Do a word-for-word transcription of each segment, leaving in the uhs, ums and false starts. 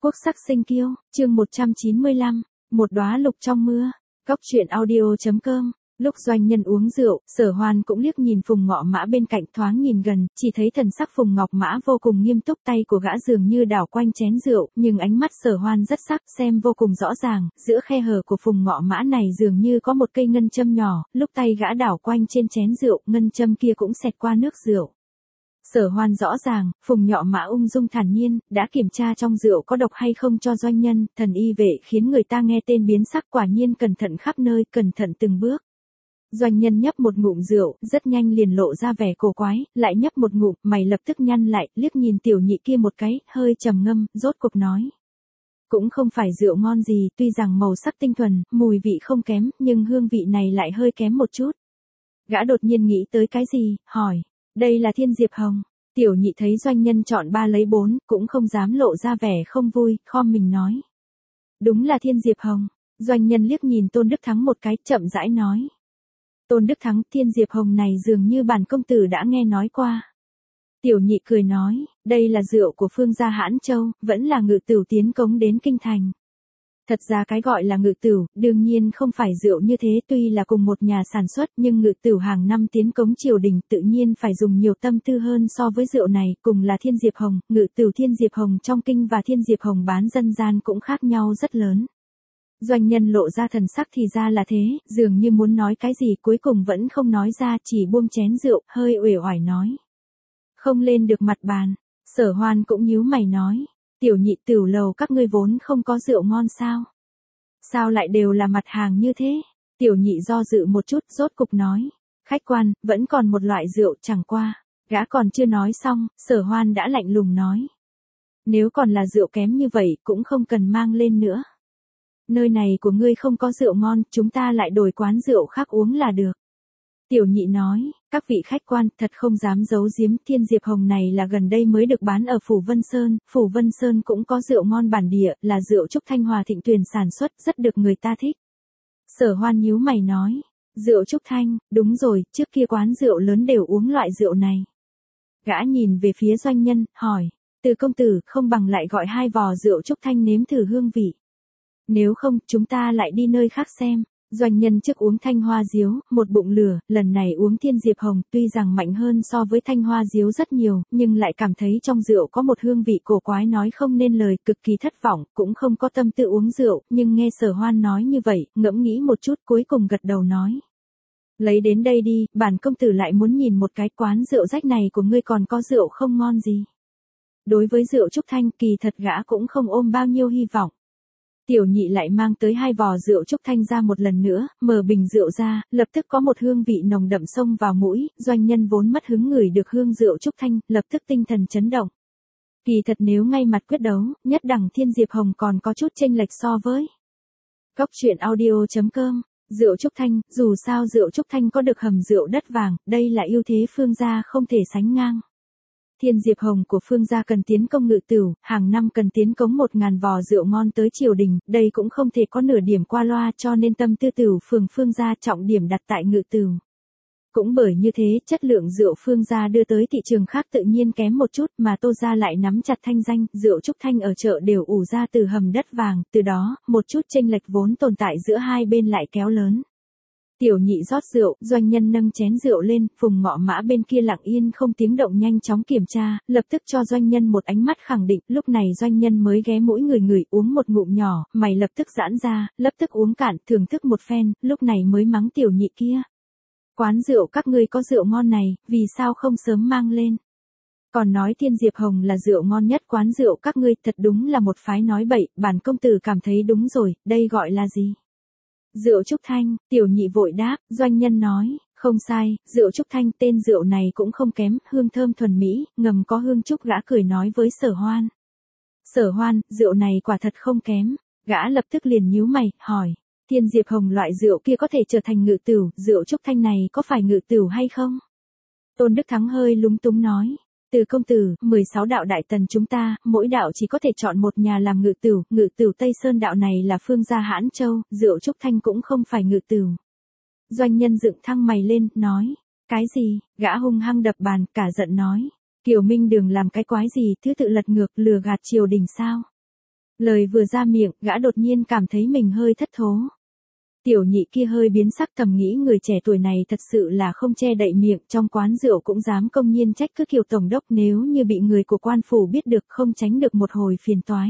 Quốc sắc sinh kiêu, chương một trăm chín mươi lăm, một đóa lục trong mưa. Góc truyện audio chấm com. Lúc doanh nhân uống rượu, Sở Hoan cũng liếc nhìn Phùng Ngọ Mã bên cạnh, thoáng nhìn gần, chỉ thấy thần sắc Phùng Ngọc Mã vô cùng nghiêm túc, tay của gã dường như đảo quanh chén rượu, nhưng ánh mắt Sở Hoan rất sắc, xem vô cùng rõ ràng, giữa khe hở của Phùng Ngọ Mã này dường như có một cây ngân châm nhỏ, lúc tay gã đảo quanh trên chén rượu, ngân châm kia cũng xẹt qua nước rượu. Sở Hoan rõ ràng, Phùng Ngọ Mã ung dung thản nhiên, đã kiểm tra trong rượu có độc hay không cho doanh nhân, thần y vệ khiến người ta nghe tên biến sắc, quả nhiên cẩn thận khắp nơi, cẩn thận từng bước. Doanh nhân nhấp một ngụm rượu, rất nhanh liền lộ ra vẻ cổ quái, lại nhấp một ngụm, mày lập tức nhăn lại, liếc nhìn tiểu nhị kia một cái, hơi trầm ngâm, rốt cuộc nói. Cũng không phải rượu ngon gì, tuy rằng màu sắc tinh thuần, mùi vị không kém, nhưng hương vị này lại hơi kém một chút. Gã đột nhiên nghĩ tới cái gì, hỏi. Đây là Thiên Diệp Hồng. Tiểu nhị thấy doanh nhân chọn ba lấy bốn, cũng không dám lộ ra vẻ không vui, khom mình nói. Đúng là Thiên Diệp Hồng. Doanh nhân liếc nhìn Tôn Đức Thắng một cái, chậm rãi nói. Tôn Đức Thắng, Thiên Diệp Hồng này dường như bản công tử đã nghe nói qua. Tiểu nhị cười nói, đây là rượu của phương gia Hãn Châu, vẫn là ngự tửu tiến cống đến kinh thành. Thật ra cái gọi là ngự tửu, đương nhiên không phải rượu như thế, tuy là cùng một nhà sản xuất, nhưng ngự tửu hàng năm tiến cống triều đình tự nhiên phải dùng nhiều tâm tư hơn so với rượu này, cùng là Thiên Diệp Hồng, ngự tửu Thiên Diệp Hồng trong kinh và Thiên Diệp Hồng bán dân gian cũng khác nhau rất lớn. Doanh nhân lộ ra thần sắc thì ra là thế, dường như muốn nói cái gì cuối cùng vẫn không nói ra, chỉ buông chén rượu, hơi uể oải nói. Không lên được mặt bàn. Sở Hoan cũng nhíu mày nói. Tiểu nhị, tửu lầu các ngươi vốn không có rượu ngon sao? Sao lại đều là mặt hàng như thế? Tiểu nhị do dự một chút, rốt cục nói. Khách quan, vẫn còn một loại rượu, chẳng qua. Gã còn chưa nói xong, Sở Hoan đã lạnh lùng nói. Nếu còn là rượu kém như vậy, cũng không cần mang lên nữa. Nơi này của ngươi không có rượu ngon, chúng ta lại đổi quán rượu khác uống là được. Tiểu nhị nói, các vị khách quan, thật không dám giấu giếm, Thiên Diệp Hồng này là gần đây mới được bán ở Phủ Vân Sơn, Phủ Vân Sơn cũng có rượu ngon bản địa, là rượu Trúc Thanh Hòa Thịnh Tuyền sản xuất, rất được người ta thích. Sở Hoan nhíu mày nói, rượu Trúc Thanh, đúng rồi, trước kia quán rượu lớn đều uống loại rượu này. Gã nhìn về phía doanh nhân, hỏi, Từ công tử, không bằng lại gọi hai vò rượu Trúc Thanh nếm thử hương vị. Nếu không, chúng ta lại đi nơi khác xem. Doanh nhân trước uống Thanh Hoa Diếu, một bụng lửa, lần này uống Thiên Diệp Hồng, tuy rằng mạnh hơn so với Thanh Hoa Diếu rất nhiều, nhưng lại cảm thấy trong rượu có một hương vị cổ quái nói không nên lời, cực kỳ thất vọng, cũng không có tâm tư uống rượu, nhưng nghe Sở Hoan nói như vậy, ngẫm nghĩ một chút cuối cùng gật đầu nói. Lấy đến đây đi, bản công tử lại muốn nhìn một cái quán rượu rách này của ngươi còn có rượu không ngon gì. Đối với rượu Trúc Thanh, kỳ thật gã cũng không ôm bao nhiêu hy vọng. Tiểu nhị lại mang tới hai vò rượu Trúc Thanh ra một lần nữa, mở bình rượu ra, lập tức có một hương vị nồng đậm xông vào mũi, doanh nhân vốn mất hứng ngửi được hương rượu Trúc Thanh, lập tức tinh thần chấn động. Kỳ thật nếu ngay mặt quyết đấu, nhất đẳng Thiên Diệp Hồng còn có chút chênh lệch so với. Góc truyện audio chấm com, rượu Trúc Thanh, dù sao rượu Trúc Thanh có được hầm rượu đất vàng, đây là ưu thế phương gia không thể sánh ngang. Thiên Diệp Hồng của phương gia cần tiến công ngự tửu, hàng năm cần tiến cống một ngàn vò rượu ngon tới triều đình, đây cũng không thể có nửa điểm qua loa cho nên tâm tư tửu phường phương gia trọng điểm đặt tại ngự tửu. Cũng bởi như thế, chất lượng rượu phương gia đưa tới thị trường khác tự nhiên kém một chút mà Tô gia lại nắm chặt thanh danh, rượu Trúc Thanh ở chợ đều ủ ra từ hầm đất vàng, từ đó, một chút chênh lệch vốn tồn tại giữa hai bên lại kéo lớn. Tiểu nhị rót rượu, doanh nhân nâng chén rượu lên, Phùng Ngọ Mã bên kia lặng yên không tiếng động nhanh chóng kiểm tra, lập tức cho doanh nhân một ánh mắt khẳng định, lúc này doanh nhân mới ghé mũi người người uống một ngụm nhỏ, mày lập tức giãn ra, lập tức uống cạn, thưởng thức một phen, lúc này mới mắng tiểu nhị kia. Quán rượu các ngươi có rượu ngon này, vì sao không sớm mang lên? Còn nói Thiên Diệp Hồng là rượu ngon nhất quán rượu các ngươi, thật đúng là một phái nói bậy, bản công tử cảm thấy đúng rồi, đây gọi là gì? Rượu Trúc Thanh, tiểu nhị vội đáp, doanh nhân nói, không sai, rượu Trúc Thanh, tên rượu này cũng không kém, hương thơm thuần mỹ, ngầm có hương trúc, gã cười nói với Sở Hoan. Sở Hoan, rượu này quả thật không kém, gã lập tức liền nhíu mày, hỏi, Thiên Diệp Hồng loại rượu kia có thể trở thành ngự tửu, rượu Trúc Thanh này có phải ngự tửu hay không? Tôn Đức Thắng hơi lúng túng nói. Từ công tử, mười sáu đạo đại tần chúng ta, mỗi đạo chỉ có thể chọn một nhà làm ngự tửu, ngự tửu Tây Sơn đạo này là phương gia Hãn Châu, rượu Trúc Thanh cũng không phải ngự tửu. Doanh nhân dựng thăng mày lên, nói, cái gì, gã hung hăng đập bàn, cả giận nói, Kiều Minh Đường làm cái quái gì, thứ tự lật ngược, lừa gạt triều đình sao? Lời vừa ra miệng, gã đột nhiên cảm thấy mình hơi thất thố. Tiểu nhị kia hơi biến sắc, thầm nghĩ người trẻ tuổi này thật sự là không che đậy miệng, trong quán rượu cũng dám công nhiên trách cứ Kiều tổng đốc, nếu như bị người của quan phủ biết được không tránh được một hồi phiền toái.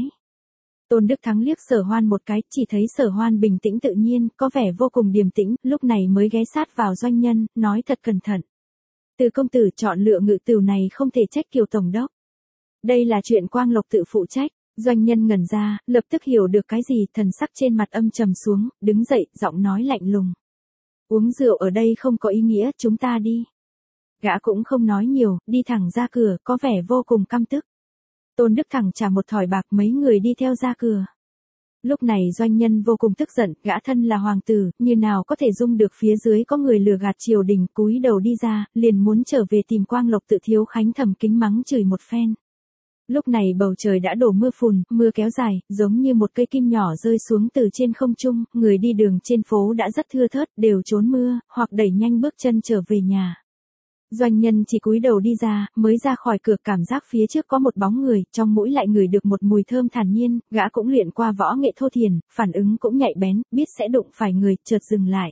Tôn Đức Thắng liếc Sở Hoan một cái, chỉ thấy Sở Hoan bình tĩnh tự nhiên, có vẻ vô cùng điềm tĩnh, lúc này mới ghé sát vào Doanh Nhân, nói thật cẩn thận. Từ công tử chọn lựa ngự tửu này không thể trách Kiều tổng đốc. Đây là chuyện Quang Lộc tự phụ trách. Doanh Nhân ngẩn ra, lập tức hiểu được cái gì, thần sắc trên mặt âm trầm xuống, đứng dậy, giọng nói lạnh lùng. Uống rượu ở đây không có ý nghĩa, chúng ta đi. Gã cũng không nói nhiều, đi thẳng ra cửa, có vẻ vô cùng căm tức. Tôn Đức thẳng trả một thỏi bạc, mấy người đi theo ra cửa. Lúc này Doanh Nhân vô cùng tức giận, gã thân là hoàng tử, như nào có thể dung được phía dưới có người lừa gạt triều đình, cúi đầu đi ra, liền muốn trở về tìm Quang Lộc tự thiếu khánh thầm kính mắng chửi một phen. Lúc này bầu trời đã đổ mưa phùn, mưa kéo dài, giống như một cây kim nhỏ rơi xuống từ trên không trung, người đi đường trên phố đã rất thưa thớt, đều trốn mưa, hoặc đẩy nhanh bước chân trở về nhà. Doanh Nhân chỉ cúi đầu đi ra, mới ra khỏi cửa cảm giác phía trước có một bóng người, trong mũi lại ngửi được một mùi thơm thản nhiên, gã cũng luyện qua võ nghệ thô thiền, phản ứng cũng nhạy bén, biết sẽ đụng phải người, chợt dừng lại.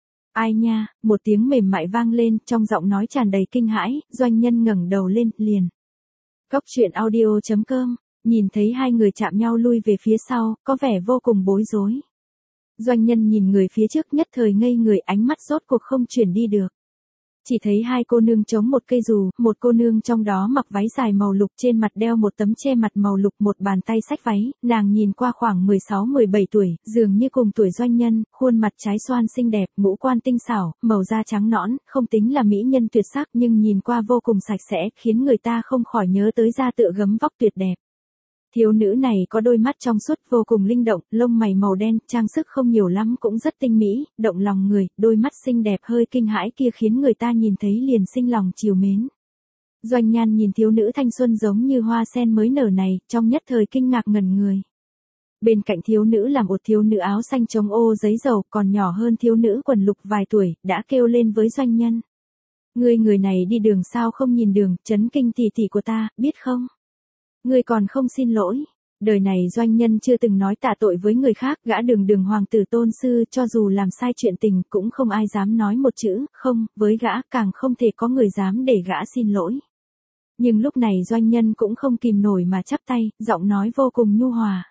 Ai nha, một tiếng mềm mại vang lên, trong giọng nói tràn đầy kinh hãi, Doanh Nhân ngẩng đầu lên, liền. Góc truyện audio chấm com, nhìn thấy hai người chạm nhau lui về phía sau, có vẻ vô cùng bối rối. Doanh Nhân nhìn người phía trước nhất thời ngây người, ánh mắt rốt cuộc không chuyển đi được. Chỉ thấy hai cô nương chống một cây dù, một cô nương trong đó mặc váy dài màu lục, trên mặt đeo một tấm che mặt màu lục, một bàn tay xách váy, nàng nhìn qua khoảng mười sáu mười bảy tuổi, dường như cùng tuổi Doanh Nhân, khuôn mặt trái xoan xinh đẹp, ngũ quan tinh xảo, màu da trắng nõn, không tính là mỹ nhân tuyệt sắc nhưng nhìn qua vô cùng sạch sẽ, khiến người ta không khỏi nhớ tới da tựa gấm vóc tuyệt đẹp. Thiếu nữ này có đôi mắt trong suốt vô cùng linh động, lông mày màu đen, trang sức không nhiều lắm cũng rất tinh mỹ, động lòng người, đôi mắt xinh đẹp hơi kinh hãi kia khiến người ta nhìn thấy liền sinh lòng trìu mến. Doanh Nhan nhìn thiếu nữ thanh xuân giống như hoa sen mới nở này, trong nhất thời kinh ngạc ngẩn người. Bên cạnh thiếu nữ là một thiếu nữ áo xanh chống ô giấy dầu, còn nhỏ hơn thiếu nữ quần lục vài tuổi, đã kêu lên với Doanh Nhân. Ngươi người này đi đường sao không nhìn đường, chấn kinh tỷ tỷ của ta, biết không? Ngươi còn không xin lỗi. Đời này Doanh Nhân chưa từng nói tạ tội với người khác, gã đường đường hoàng tử tôn sư, cho dù làm sai chuyện tình cũng không ai dám nói một chữ, không, với gã càng không thể có người dám để gã xin lỗi. Nhưng lúc này Doanh Nhân cũng không kìm nổi mà chắp tay, giọng nói vô cùng nhu hòa.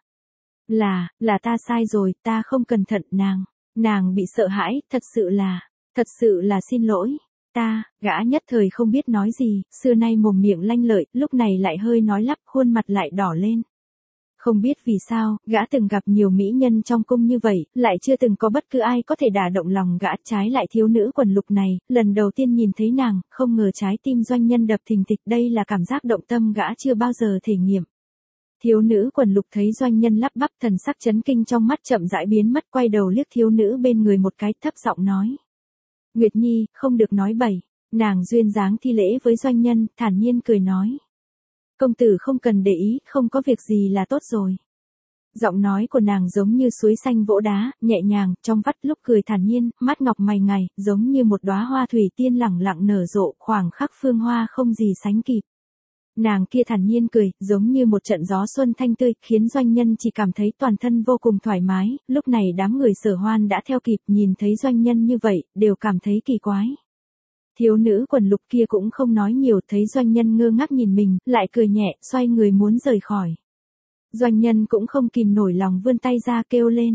Là, là ta sai rồi, ta không cẩn thận, nàng, nàng bị sợ hãi, thật sự là, thật sự là xin lỗi. Ta, gã nhất thời không biết nói gì, xưa nay mồm miệng lanh lợi, lúc này lại hơi nói lắp, khuôn mặt lại đỏ lên. Không biết vì sao, gã từng gặp nhiều mỹ nhân trong cung như vậy, lại chưa từng có bất cứ ai có thể đả động lòng gã, trái lại thiếu nữ quần lục này, lần đầu tiên nhìn thấy nàng, không ngờ trái tim Doanh Nhân đập thình thịch, đây là cảm giác động tâm gã chưa bao giờ thể nghiệm. Thiếu nữ quần lục thấy Doanh Nhân lắp bắp, thần sắc chấn kinh trong mắt chậm rãi biến mất, quay đầu liếc thiếu nữ bên người một cái, thấp giọng nói. Nguyệt Nhi, không được nói bậy. Nàng duyên dáng thi lễ với Doanh Nhân, thản nhiên cười nói. Công tử không cần để ý, không có việc gì là tốt rồi. Giọng nói của nàng giống như suối xanh vỗ đá, nhẹ nhàng, trong vắt lúc cười thản nhiên, mắt ngọc mày ngài, giống như một đóa hoa thủy tiên lẳng lặng nở rộ, khoảng khắc phương hoa không gì sánh kịp. Nàng kia thản nhiên cười, giống như một trận gió xuân thanh tươi, khiến Doanh Nhân chỉ cảm thấy toàn thân vô cùng thoải mái, lúc này đám người Sở Hoan đã theo kịp, nhìn thấy Doanh Nhân như vậy, đều cảm thấy kỳ quái. Thiếu nữ quần lục kia cũng không nói nhiều, thấy Doanh Nhân ngơ ngác nhìn mình, lại cười nhẹ, xoay người muốn rời khỏi. Doanh Nhân cũng không kìm nổi lòng vươn tay ra kêu lên.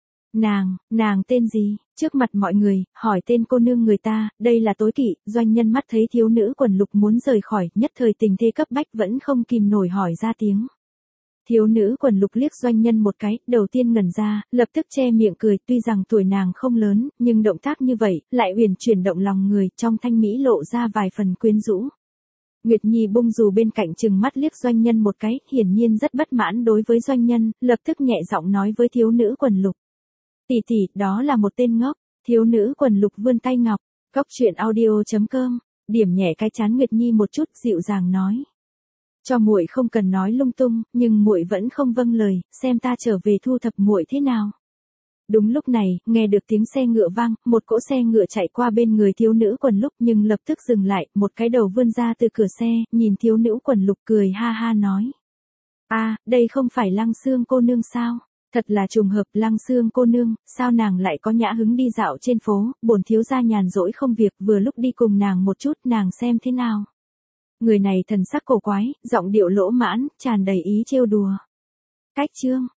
Nàng, nàng tên gì? Trước mặt mọi người, hỏi tên cô nương người ta, đây là Tối Kỵ. Doanh Nhân mắt thấy thiếu nữ quần lục muốn rời khỏi, nhất thời tình thế cấp bách vẫn không kìm nổi hỏi ra tiếng. Thiếu nữ quần lục liếc Doanh Nhân một cái, đầu tiên ngẩn ra, lập tức che miệng cười, tuy rằng tuổi nàng không lớn, nhưng động tác như vậy, lại uyển chuyển động lòng người, trong thanh mỹ lộ ra vài phần quyến rũ. Nguyệt Nhi bung dù bên cạnh chừng mắt liếc Doanh Nhân một cái, hiển nhiên rất bất mãn đối với Doanh Nhân, lập tức nhẹ giọng nói với thiếu nữ quần lục. Tỷ tỷ, đó là một tên ngốc. Thiếu nữ quần lục vươn tay ngọc. Góc truyện audio chấm com, điểm nhẹ cái trán Nguyệt Nhi một chút, dịu dàng nói. Cho muội không cần nói lung tung, nhưng muội vẫn không vâng lời, xem ta trở về thu thập muội thế nào. Đúng lúc này, nghe được tiếng xe ngựa vang, một cỗ xe ngựa chạy qua bên người thiếu nữ quần lục nhưng lập tức dừng lại, một cái đầu vươn ra từ cửa xe, nhìn thiếu nữ quần lục cười ha ha nói. À, đây không phải Lăng Xương cô nương sao? Thật là trùng hợp, Lăng Xương cô nương, sao nàng lại có nhã hứng đi dạo trên phố, bổn thiếu gia nhàn rỗi không việc, vừa lúc đi cùng nàng một chút, nàng xem thế nào. Người này thần sắc cổ quái, giọng điệu lỗ mãn, tràn đầy ý trêu đùa. Cách chương